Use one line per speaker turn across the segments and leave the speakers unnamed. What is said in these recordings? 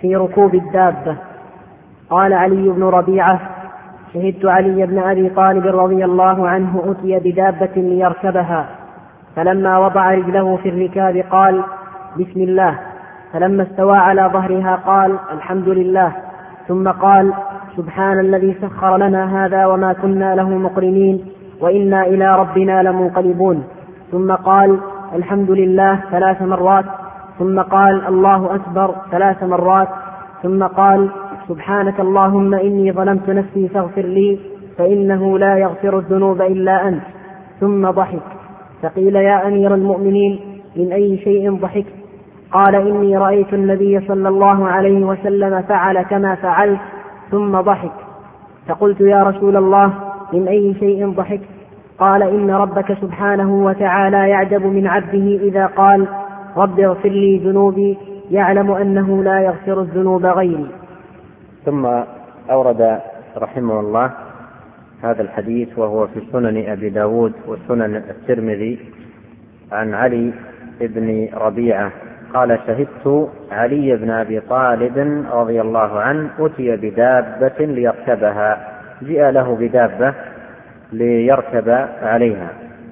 في ركوب الدابة. قال علي بن ربيعة: شهدت علي بن أبي طالب رضي الله عنه أتي بدابة ليركبها، فلما وضع رجله في الركاب قال: بسم الله، فلما استوى على ظهرها قال: الحمد لله، ثم قال: سبحان الذي سخر لنا هذا وما كنا له مقرنين وإنا إلى ربنا لمنقلبون، ثم قال: الحمد لله 3 مرات، ثم قال: الله أكبر 3 مرات، ثم قال: سبحانك اللهم إني ظلمت نفسي فاغفر لي فإنه لا يغفر الذنوب إلا أنت، ثم ضحك. فقيل: يا أمير المؤمنين من أي شيء ضحكت؟ قال: إني رأيت النبي صلى الله عليه وسلم فعل كما فعلت، ثم ضحك. فقلت: يا رسول الله من أي شيء ضحكت؟ قال: إن ربك سبحانه وتعالى يعجب من عبده إذا قال: رب اغفر لي ذنوبي، يعلم أنه لا يغفر الذنوب غيري.
ثم أورد رحمه الله هذا الحديث وهو في سنن أبي داود وسنن الترمذي عن علي بن ربيعة قال: شهدت علي بن أبي طالب رضي الله عنه أتي بدابة ليركبها، جاء له بدابة ليركب عليها،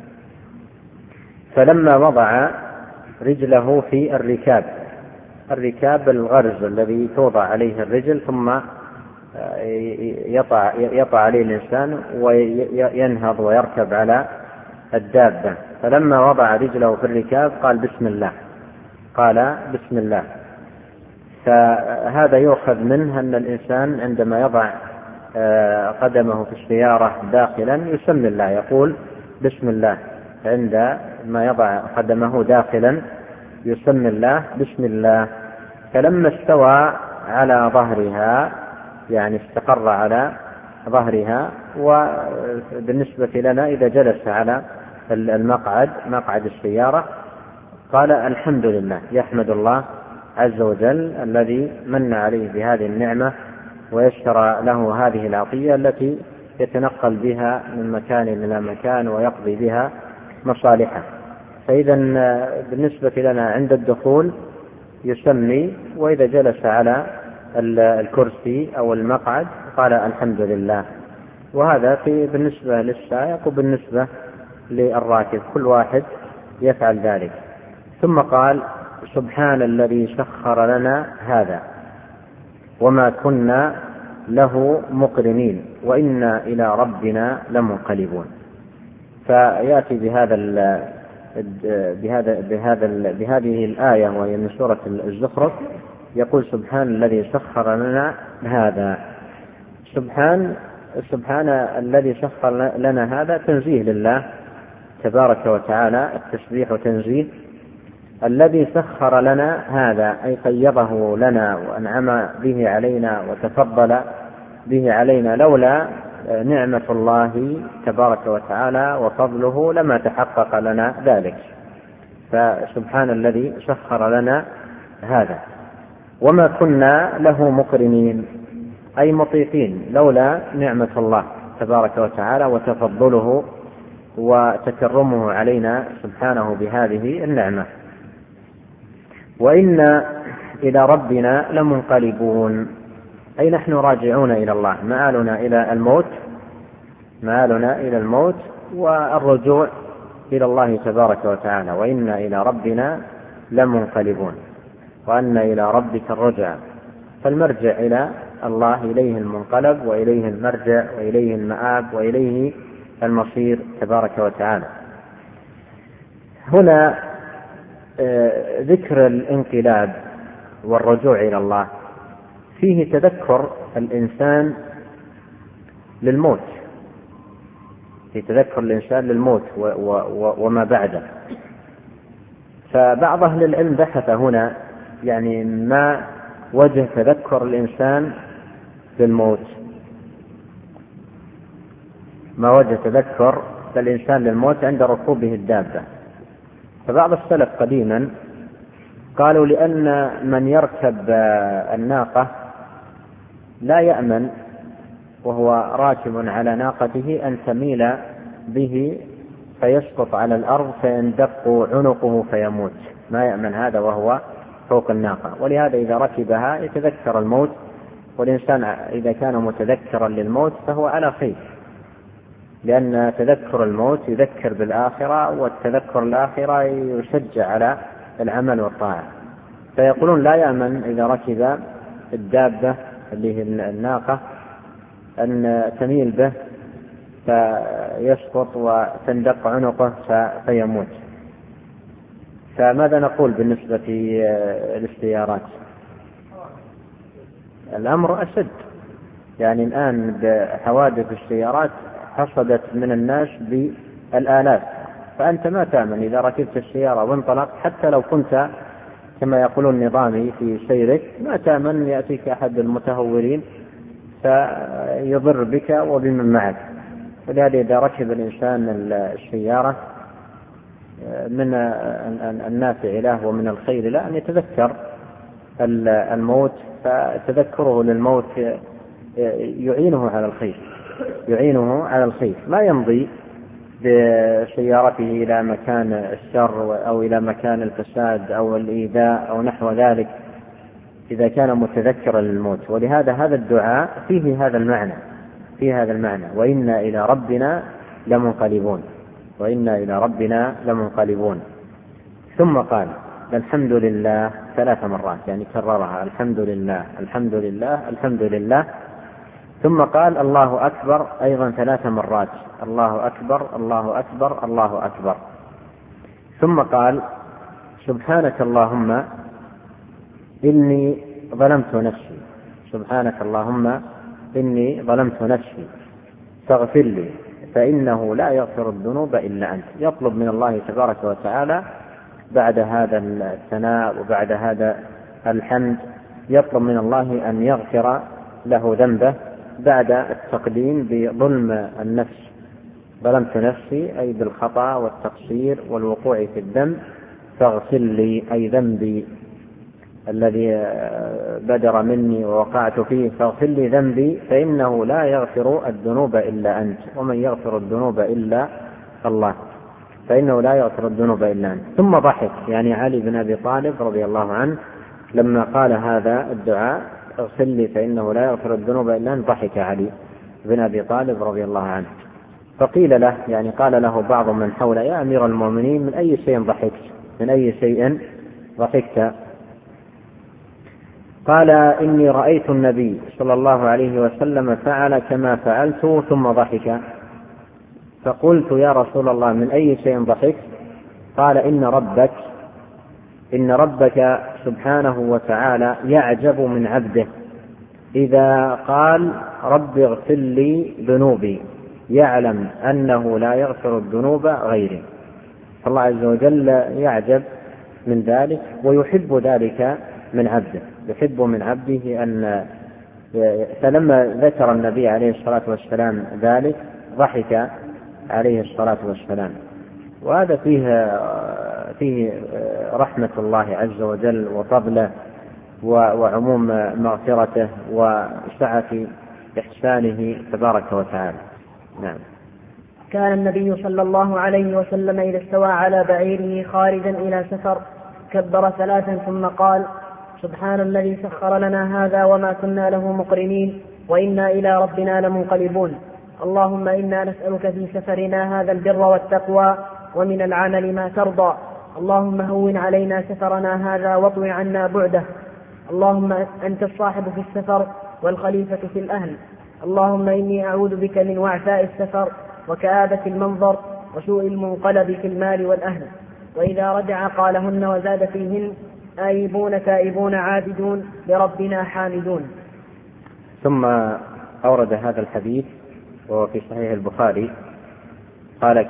فلما وضع رجله في الركاب الغرز الذي توضع عليه الرجل ثم يطع عليه الإنسان وينهض ويركب على الدابة، فلما وضع رجله في الركاب قال: بسم الله. فهذا يؤخذ منه أن الإنسان عندما يضع قدمه في السيارة داخلا يسمي الله، يقول بسم الله، عندما يضع قدمه داخلا يسمي الله بسم الله. فلما استوى على ظهرها، يعني استقر على ظهرها، وبالنسبة لنا إذا جلس على مقعد السيارة قال: الحمد لله، يحمد الله عز وجل الذي من عليه بهذه النعمة ويشترى له هذه العطية التي يتنقل بها من مكان إلى مكان ويقضي بها مصالحه. فإذا بالنسبة لنا عند الدخول يسمي، وإذا جلس على الكرسي أو المقعد قال: الحمد لله. وهذا بالنسبة للسائق وبالنسبة للراكب، كل واحد يفعل ذلك. ثم قال: سبحان الذي سخر لنا هذا وما كنا له مقرنين وإنا إلى ربنا لمنقلبون. فيأتي بهذه الآية وهي من سورة الزخرف، يقول: سبحان الذي سخر لنا هذا. سبحان الذي سخر لنا هذا تنزيه لله تبارك وتعالى، التسبيح وتنزيه. الذي سخر لنا هذا أي قيضه لنا وأنعم به علينا وتفضل به علينا، لولا نعمة الله تبارك وتعالى وفضله لما تحقق لنا ذلك. فسبحان الذي سخر لنا هذا وما كنا له مقرنين أي مطيقين، لولا نعمة الله تبارك وتعالى وتفضله وتكرمه علينا سبحانه بهذه النعمة. وإنا إلى ربنا لمنقلبون أي نحن راجعون إلى الله، مآلنا إلى الموت والرجوع إلى الله تبارك وتعالى. وإنا إلى ربنا لمنقلبون وأن إلى ربك الرجع، فالمرجع إلى الله، إليه المنقلب وإليه المرجع وإليه المآب وإليه المصير تبارك وتعالى. هنا ذكر الانقلاب والرجوع إلى الله فيه تذكر الإنسان للموت، وما بعده. فبعض أهل العلم بحث هنا يعني ما وجه تذكر الإنسان للموت، ما وجه تذكر الإنسان للموت عند ركوبه الدابة. فبعض السلف قديما قالوا لأن من يركب الناقة لا يأمن وهو راكب على ناقته أن تميل به فيسقط على الأرض فيندق عنقه فيموت، ما يأمن هذا وهو فوق الناقة. ولهذا إذا ركبها يتذكر الموت، والإنسان إذا كان متذكرا للموت فهو على خير، لأن تذكر الموت يذكر بالآخرة، والتذكر الآخرة يشجع على العمل والطاعة. فيقولون لا يأمن إذا ركب الدابة اللي هي الناقة أن تميل به فيسقط وتندق عنقه فيموت. فماذا نقول بالنسبة للسيارات؟ الأمر أشد، يعني الآن بحوادث السيارات حصلت من الناس بالآلاف، فأنت ما تأمن إذا ركبت السيارة وانطلقت، حتى لو كنت كما يقولون نظامي في سيرك، ما تأمن يأتيك أحد المتهورين فيضر بك وبمن معك. ولهذا إذا ركب الإنسان السيارة من النافع له ومن الخير له أن يتذكر الموت، فتذكره للموت يعينه على الخير، ما يمضي بسيارته إلى مكان الشر أو إلى مكان الفساد أو الإيذاء أو نحو ذلك إذا كان متذكرا للموت. ولهذا هذا الدعاء فيه هذا المعنى، وإنا إلى ربنا لمنقلبون. ثم قال الحمد لله 3 مرات، يعني كررها الحمد لله. ثم قال الله أكبر أيضا 3 مرات، الله أكبر. ثم قال سبحانك اللهم إني ظلمت نفسي فاغفر لي فإنه لا يغفر الذنوب إلا أنت. يطلب من الله تبارك وتعالى بعد هذا الثناء وبعد هذا الحمد، يطلب من الله أن يغفر له ذنبه بعد التقديم بظلم النفس. ظلمت نفسي أي بالخطأ والتقصير والوقوع في الذنب، فاغفر لي أي ذنبي الذي بدر مني ووقعت فيه، فاغفر لي ذنبي فإنه لا يغفر الذنوب إلا أنت، ومن يغفر الذنوب إلا الله، فإنه لا يغفر الذنوب إلا أنت. ثم ضحك، يعني علي بن أبي طالب رضي الله عنه لما قال هذا الدعاء اغفر لي فإنه لا يغفر الذنوب إلا أنت، ضحك علي بن أبي طالب رضي الله عنه. فقيل له، يعني قال له بعض من حوله يا أمير المؤمنين من أي شيء ضحكت؟ قال إني رأيت النبي صلى الله عليه وسلم فعل كما فعلت ثم ضحك، فقلت يا رسول الله من أي شيء ضحكت؟ قال إن ربك سبحانه وتعالى يعجب من عبده إذا قال رب اغفر لي ذنوبي، يعلم أنه لا يغفر الذنوب غيري. فالله عز وجل يعجب من ذلك ويحب ذلك من عبده، أن فلما ذكر النبي عليه الصلاة والسلام ذلك ضحك عليه الصلاة والسلام. وهذا فيه رحمة الله عز وجل وفضله وعموم مغفرته وسعة إحسانه تبارك وتعالى. نعم.
كان النبي صلى الله عليه وسلم إذا استوى على بعيره خارجا إلى سفر كبر 3 ثم قال سبحان الذي سخر لنا هذا وما كنا له مقرنين وإنا إلى ربنا لمنقلبون. اللهم إنا نسألك في سفرنا هذا البر والتقوى ومن العمل ما ترضى. اللهم هون علينا سفرنا هذا واطو عنا بعده. اللهم أنت الصاحب في السفر والخليفة في الأهل. اللهم إني أعوذ بك من وعثاء السفر وكآبة المنظر وسوء المنقلب في المال والأهل. وإذا رجع قالهن وزاد فيهن آيبون تائبون عابدون لربنا حامدون.
ثم أورد هذا الحديث وهو في صحيح البخاري قال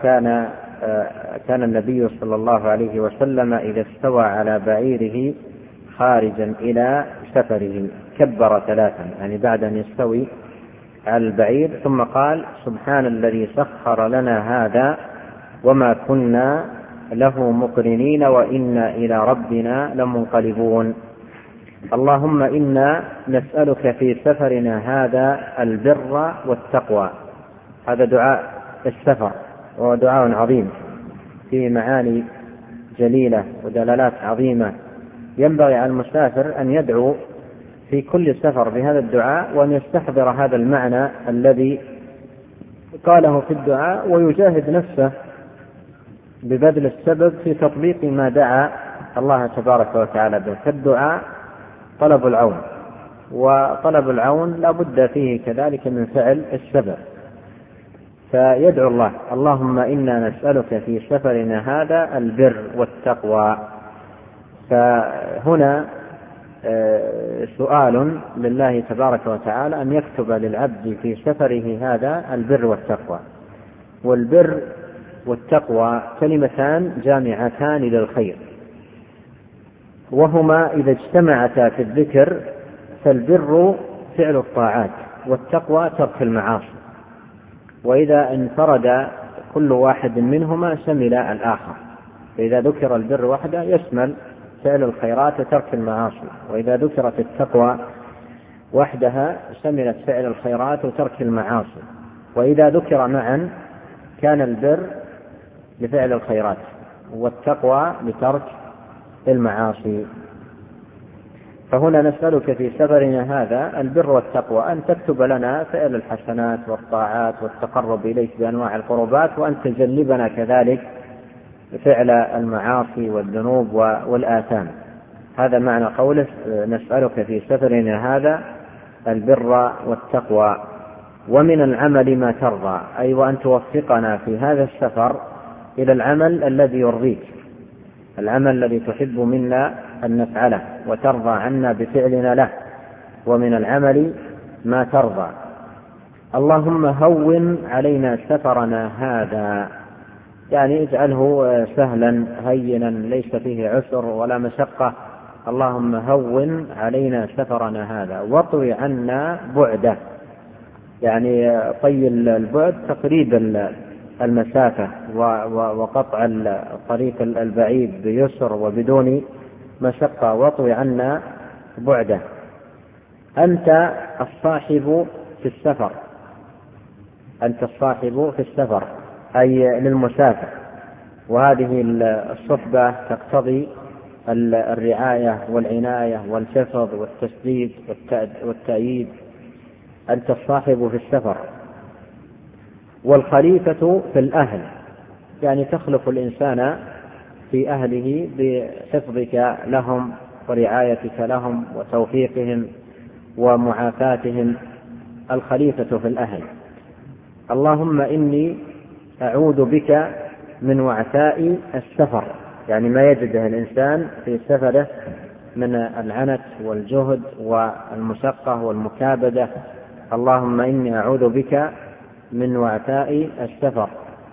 كان النبي صلى الله عليه وسلم إذا استوى على بعيره خارجا إلى سفره كبر 3، يعني بعد أن يستوي على البعير ثم قال سبحان الذي سخر لنا هذا وما كنا له مقرنين وإنا إلى ربنا لمنقلبون. اللهم إنا نسألك في سفرنا هذا البر والتقوى. هذا دعاء السفر وهو دعاء عظيم فيه معاني جليلة ودلالات عظيمة ينبغي على المسافر أن يدعو في كل سفر بهذا الدعاء، وأن يستحضر هذا المعنى الذي قاله في الدعاء، ويجاهد نفسه ببذل السبب في تطبيق ما دعا الله تبارك وتعالى به. فالدعاء طلب العون، وطلب العون لا بد فيه كذلك من فعل السبب. فيدعو الله: اللهم إنا نسألك في سفرنا هذا البر والتقوى. فهنا سؤال لله تبارك وتعالى أن يكتب للعبد في سفره هذا البر والتقوى. والبر والتقوى كلمتان جامعتان للخير، وهما إذا اجتمعتا في الذكر فالبر فعل الطاعات، والتقوى ترك المعاصي، وإذا انفرد كل واحد منهما شمل الآخر. فإذا ذكر البر وحده يشمل فعل الخيرات وترك المعاصي، وإذا ذكرت التقوى وحدها شملت فعل الخيرات وترك المعاصي، وإذا ذكر معا كان البر لفعل الخيرات والتقوى لترك المعاصي. فهنا نسألك في سفرنا هذا البر والتقوى، أن تكتب لنا فعل الحسنات والطاعات والتقرب إليك بأنواع القربات، وأن تجنبنا كذلك فعل المعاصي والذنوب والآثام. هذا معنى قوله: نسألك في سفرنا هذا البر والتقوى، ومن العمل ما ترضى، أي وأن توفقنا في هذا السفر إلى العمل الذي يرضيك، العمل الذي تحب منا أن نفعله وترضى عنا بفعلنا له. ومن العمل ما ترضى. اللهم هون علينا سفرنا هذا، يعني اجعله سهلا هينا ليس فيه عسر ولا مشقة. اللهم هون علينا سفرنا هذا واطوي عنا بعده، يعني طي البعد تقريب المسافة وقطع الطريق البعيد بيسر وبدون مشقة، واطوي عنا بعده. أنت الصاحب في السفر، أنت الصاحب في السفر أي للمسافر، وهذه الصحبة تقتضي الرعاية والعناية والحفظ والتسديد والتأييد. أنت الصاحب في السفر. والخليفة في الأهل، يعني تخلف الإنسان في أهله بحفظك لهم ورعايتك لهم وتوفيقهم ومعافاتهم. الخليفة في الأهل. اللهم إني أعوذ بك من وعثاء السفر، يعني ما يجده الإنسان في سفره من العنت والجهد والمشقة والمكابدة. اللهم إني أعوذ بك من وعثاء السفر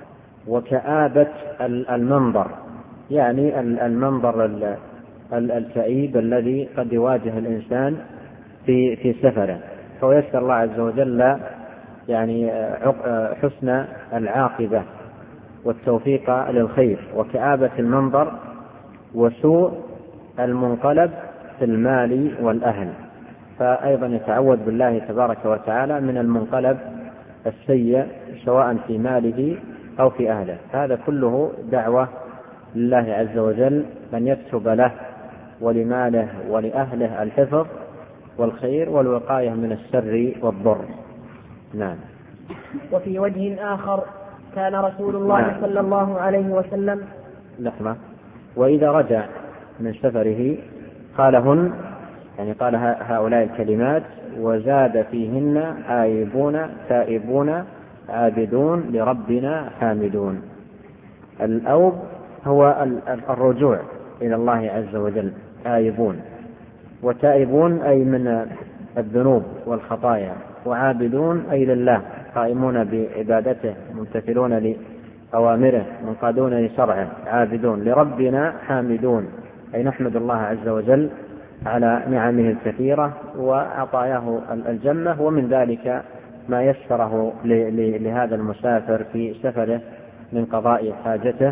وكآبة المنظر، يعني المنظر الكئيب الذي قد يواجه الإنسان في سفره. فيسأل الله عز وجل يعني حسن العاقبة والتوفيق للخير. وكآبة المنظر وسوء المنقلب في المال والأهل، فأيضا يتعوذ بالله تبارك وتعالى من المنقلب السيء سواء في ماله أو في أهله. هذا كله دعوة لله عز وجل أن يكتب له ولماله ولأهله الحفظ والخير والوقاية من الشر والضر. نعم.
وفي وجه آخر كان رسول الله صلى الله عليه وسلم
لحظة. وإذا رجع من سفره قالهن، يعني قال هؤلاء الكلمات: وزاد فيهن آيبون تائبون عابدون لربنا حامدون. الأوب هو الرجوع إلى الله عز وجل، آيبون، وتائبون أي من الذنوب والخطايا، وعابدون أي لله، قائمون بعبادته ممتثلون لأوامره منقادون لشرعه، عابدون لربنا حامدون، أي نحمد الله عز وجل على نعمه الكثيرة وعطاياه الجنة، ومن ذلك ما يسره لهذا المسافر في سفره من قضاء حاجته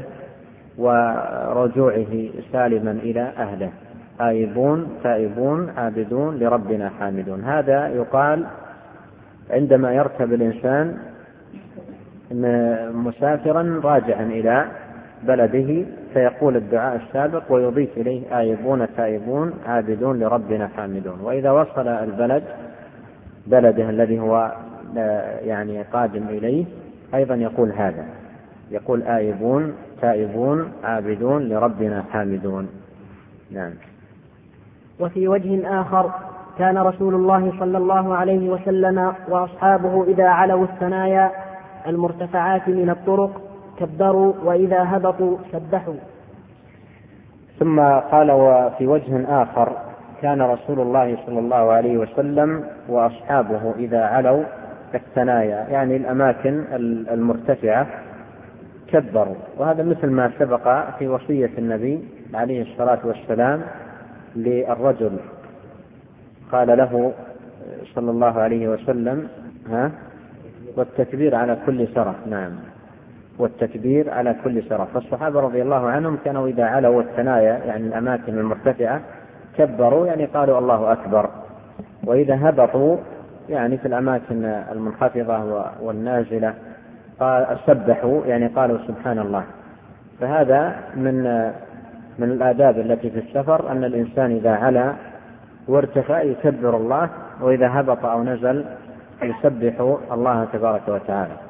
ورجوعه سالما إلى أهله. آيبون تائبون عابدون لربنا حامدون. هذا يقال عندما يركب الإنسان مسافرا راجعا إلى بلده فيقول الدعاء السابق ويضيف إليه آيبون تائبون عابدون لربنا حامدون. وإذا وصل البلد بلده الذي هو يعني قادم إليه أيضا يقول هذا، يقول آيبون تائبون عابدون لربنا حامدون. نعم.
وفي وجه آخر كان رسول الله صلى الله عليه وسلم وأصحابه إذا علوا الثنايا المرتفعات من الطرق كبروا وإذا هبطوا سبحوا.
ثم قال وفي وجه آخر كان رسول الله صلى الله عليه وسلم وأصحابه إذا علوا الثنايا يعني الأماكن المرتفعة كبروا. وهذا مثل ما سبق في وصية النبي عليه الصلاة والسلام للرجل، قال له صلى الله عليه وسلم والتكبير على كل شرف. نعم، والتكبير على كل شرف. فالصحابة رضي الله عنهم كانوا إذا علوا الثنايا يعني الأماكن المرتفعة كبروا يعني قالوا الله أكبر، وإذا هبطوا يعني في الأماكن المنخفضة والنازلة سبحوا يعني قالوا سبحان الله. فهذا من الآداب التي في السفر أن الإنسان إذا علا وارتفع يكبر الله، وإذا هبط أو نزل يسبح الله تبارك وتعالى.